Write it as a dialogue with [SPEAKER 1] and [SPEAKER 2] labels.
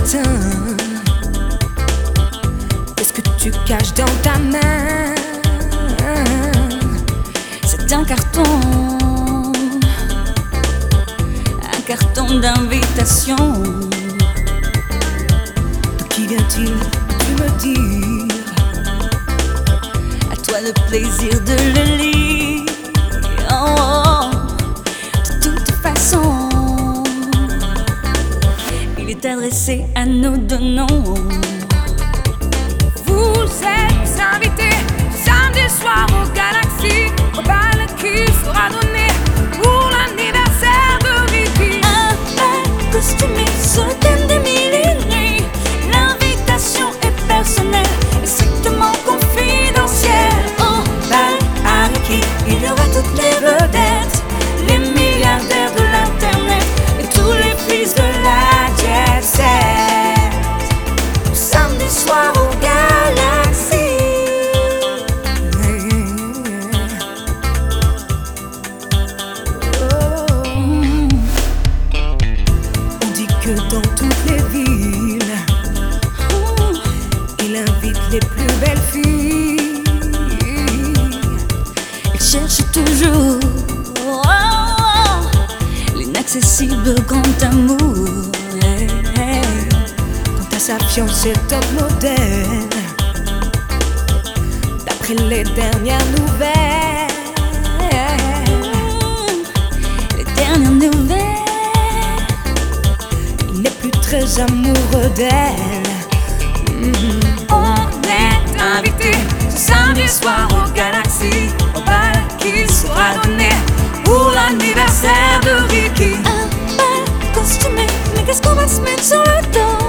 [SPEAKER 1] matin. Qu'est-ce que tu caches dans ta main?
[SPEAKER 2] C'est un carton d'invitation.
[SPEAKER 1] De qui vient-il, tu me dire?
[SPEAKER 2] À toi le plaisir de le lire. Oh, de toute façon, il est adressé à nous deux noms.
[SPEAKER 1] Vous êtes invités samedi soir au Galaxy, au bal qui sera donné pour l'anniversaire de Ricky.
[SPEAKER 2] Un bal costumé sur le thème des mille et une nuits. L'invitation est personnelle et strictement confidentielle. Au bal à Ricky, il y aura toutes les vedettes, les milliardaires de l'internet et tous les fils de la jet set. Samedi soir au Galaxy.
[SPEAKER 1] On dit que dans toutes les villes, il invite les plus belles filles.
[SPEAKER 2] Il cherche toujours l'inaccessible grand amour.
[SPEAKER 1] Quant à sa fiancée top modèle, d'après les dernières nouvelles,
[SPEAKER 2] Les dernières nouvelles,
[SPEAKER 1] il n'est plus très amoureux d'elle.
[SPEAKER 2] on est invité ce samedi soir au Galaxy, au bal qui sera donné pour l'anniversaire de Ricky. Un bal costumé, mais qu'est-ce qu'on va se mettre sur le dos?